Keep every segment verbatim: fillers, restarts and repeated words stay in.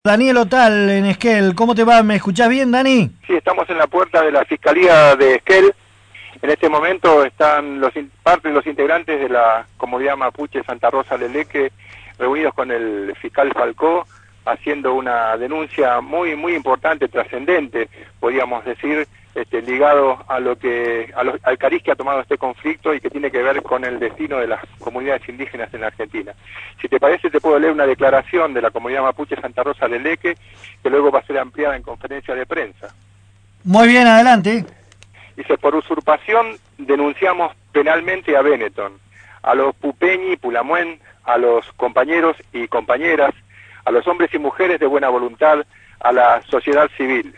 Daniel Otal en Esquel, ¿cómo te va? ¿Me escuchás bien, Dani? Sí, estamos en la puerta de la Fiscalía de Esquel. En este momento están los parte de los integrantes de la comunidad mapuche Santa Rosa Leleque reunidos con el fiscal Falcó, haciendo una denuncia muy muy importante, trascendente, podríamos decir, este, ligado a lo que a lo, al cariz que ha tomado este conflicto y que tiene que ver con el destino de las comunidades indígenas en la Argentina. Si te parece, te puedo leer una declaración de la comunidad mapuche Santa Rosa Leleque, que luego va a ser ampliada en conferencia de prensa. Muy bien, adelante. Dice: por usurpación denunciamos penalmente a Benetton, a los Pupeñi, Pulamuen, a los compañeros y compañeras, a los hombres y mujeres de buena voluntad, a la sociedad civil.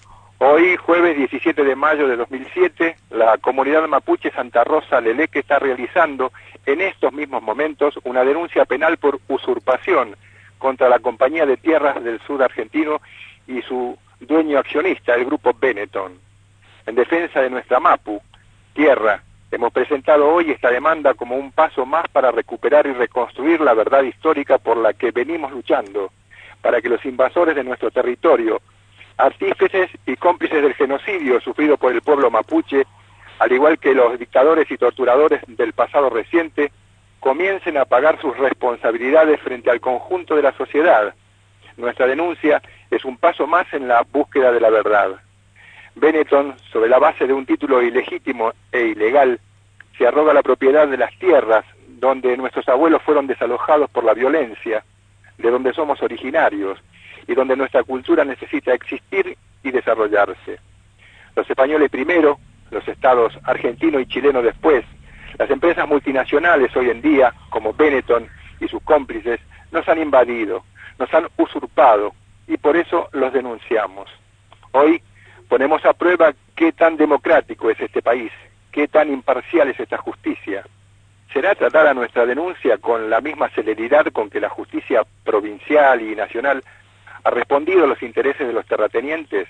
Hoy, jueves diecisiete de mayo de dos mil siete, la comunidad mapuche Santa Rosa Leleque está realizando en estos mismos momentos una denuncia penal por usurpación contra la Compañía de Tierras del Sur Argentino y su dueño accionista, el grupo Benetton. En defensa de nuestra Mapu, tierra, hemos presentado hoy esta demanda como un paso más para recuperar y reconstruir la verdad histórica por la que venimos luchando, para que los invasores de nuestro territorio, artífices y cómplices del genocidio sufrido por el pueblo mapuche, al igual que los dictadores y torturadores del pasado reciente, comiencen a pagar sus responsabilidades frente al conjunto de la sociedad. Nuestra denuncia es un paso más en la búsqueda de la verdad. Benetton, sobre la base de un título ilegítimo e ilegal, se arroga la propiedad de las tierras donde nuestros abuelos fueron desalojados por la violencia, de donde somos originarios y donde nuestra cultura necesita existir y desarrollarse. Los españoles primero, los estados argentino y chileno después, las empresas multinacionales hoy en día, como Benetton y sus cómplices, nos han invadido, nos han usurpado y por eso los denunciamos. Hoy ponemos a prueba qué tan democrático es este país, qué tan imparcial es esta justicia. ¿Será tratada nuestra denuncia con la misma celeridad con que la justicia provincial y nacional ha respondido a los intereses de los terratenientes?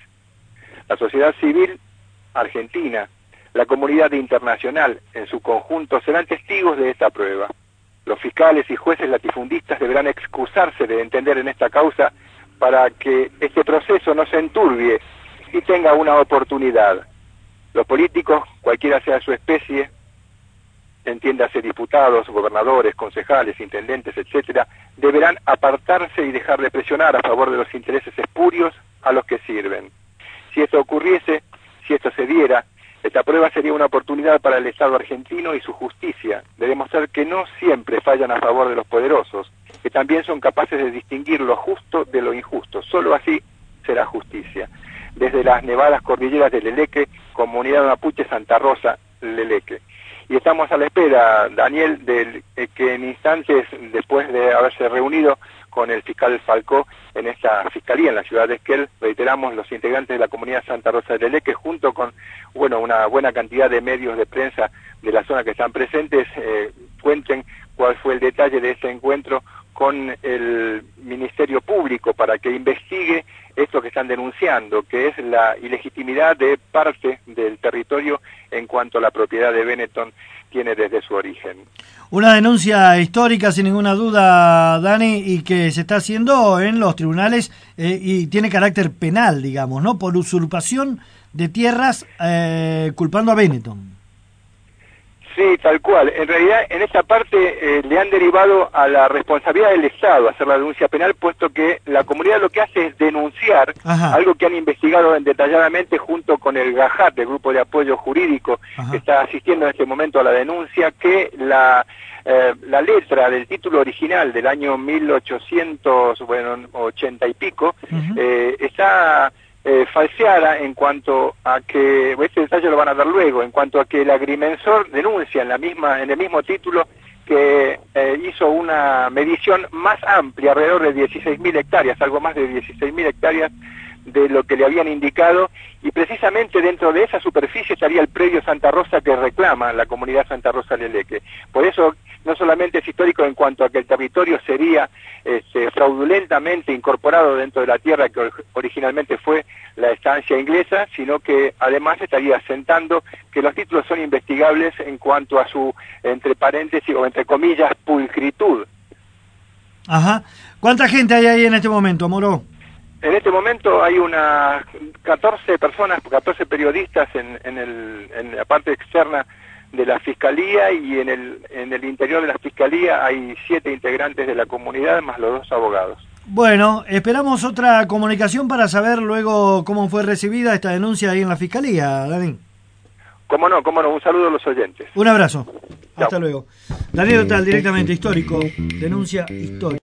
La sociedad civil argentina, la comunidad internacional en su conjunto serán testigos de esta prueba. Los fiscales y jueces latifundistas deberán excusarse de entender en esta causa para que este proceso no se enturbie y tenga una oportunidad. Los políticos, cualquiera sea su especie, entiéndase diputados, gobernadores, concejales, intendentes, etcétera, deberán apartarse y dejar de presionar a favor de los intereses espurios a los que sirven. Si esto ocurriese, si esto se diera, esta prueba sería una oportunidad para el Estado argentino y su justicia de demostrar que no siempre fallan a favor de los poderosos, que también son capaces de distinguir lo justo de lo injusto. Solo así será justicia. Desde las nevadas cordilleras de Leleque, comunidad mapuche Santa Rosa Leleque. Y estamos a la espera, Daniel, de eh, que en instantes, después de haberse reunido con el fiscal Falcó en esta fiscalía en la ciudad de Esquel, reiteramos, los integrantes de la comunidad Santa Rosa de Leleque, junto con bueno una buena cantidad de medios de prensa de la zona que están presentes, eh, cuenten cuál fue el detalle de este encuentro con el Ministerio Público para que investigue esto que están denunciando, que es la ilegitimidad de parte del territorio en cuanto a la propiedad de Benetton tiene desde su origen. Una denuncia histórica, sin ninguna duda, Dani, y que se está haciendo en los tribunales eh, y tiene carácter penal, digamos, ¿no? Por usurpación de tierras, eh, culpando a Benetton. Sí, tal cual. En realidad, en esta parte eh, le han derivado a la responsabilidad del Estado hacer la denuncia penal, puesto que la comunidad lo que hace es denunciar Ajá. algo que han investigado detalladamente junto con el GAJAT, el Grupo de Apoyo Jurídico, Ajá. que está asistiendo en este momento a la denuncia, que la eh, la letra del título original del año mil ochocientos ochenta y pico uh-huh. eh, está Eh, falseada en cuanto a que, este detalle lo van a dar luego, en cuanto a que el agrimensor denuncia en la misma en el mismo título que eh, hizo una medición más amplia, alrededor de dieciséis mil hectáreas, algo más de dieciséis mil hectáreas de lo que le habían indicado, y precisamente dentro de esa superficie estaría el predio Santa Rosa que reclama la comunidad Santa Rosa Leleque. Por eso no solamente es histórico en cuanto a que el territorio sería este, fraudulentamente incorporado dentro de la tierra que originalmente fue la estancia inglesa, sino que además estaría asentando que los títulos son investigables en cuanto a su, entre paréntesis o entre comillas, pulcritud. Ajá. ¿Cuánta gente hay ahí en este momento, Moro? En este momento hay unas catorce personas, catorce periodistas en, en, el, en la parte externa de la Fiscalía, y en el, en el interior de la Fiscalía hay siete integrantes de la comunidad más los dos abogados. Bueno, esperamos otra comunicación para saber luego cómo fue recibida esta denuncia ahí en la Fiscalía, Dani. Cómo no, cómo no, un saludo a los oyentes. Un abrazo. Chau. Hasta luego. Daniel Otal, directamente histórico, denuncia histórica.